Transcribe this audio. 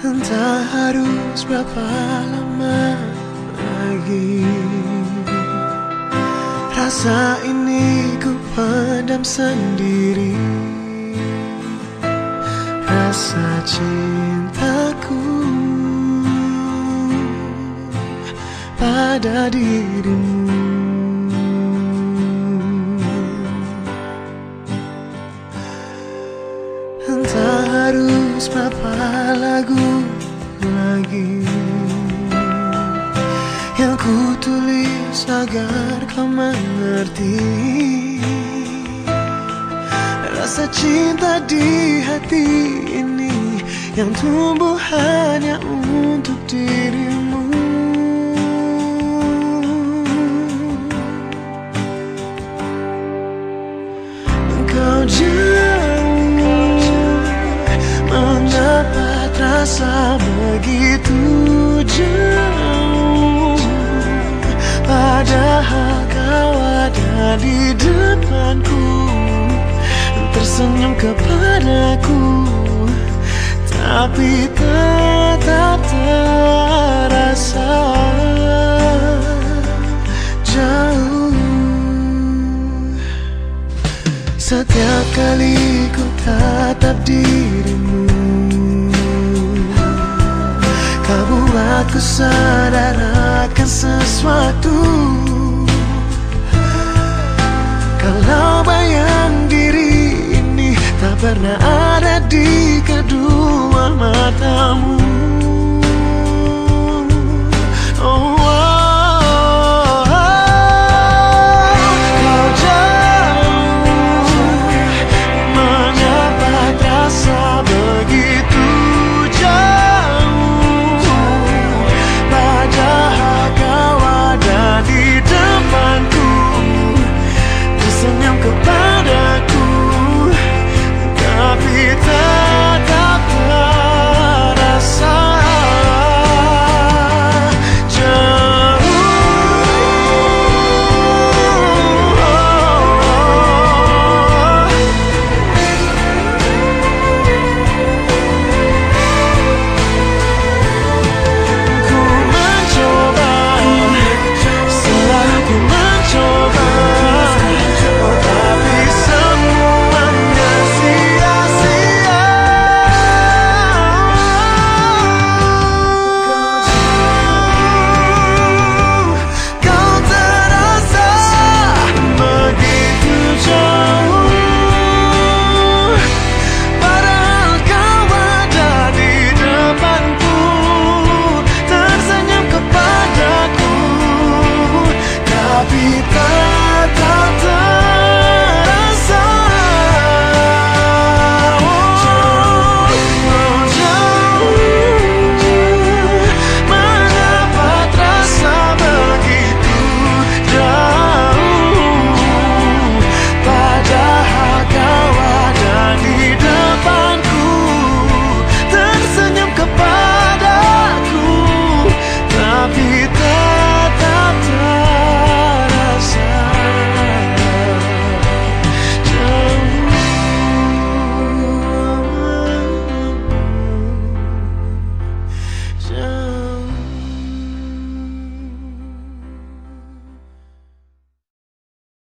Entah harus berapa lama lagi rasa ini ku pendam sendiri. Rasa cintaku pada dirimu. Entah harus berapa lagu lagi yang ku tulis agar kau mengerti rasa cinta di hati ini yang tumbuh hanya untuk dirimu. Engkau jauh, mengapa terasa begitu jauh, padahal kau ada di depanku, tersenyum kepadaku, tapi tetap terasa jauh. Setiap kali ku tatap dirimu, kau buatku sadar akan sesuatu. Kalau bayang diri ini tak pernah ada di kedua matamu.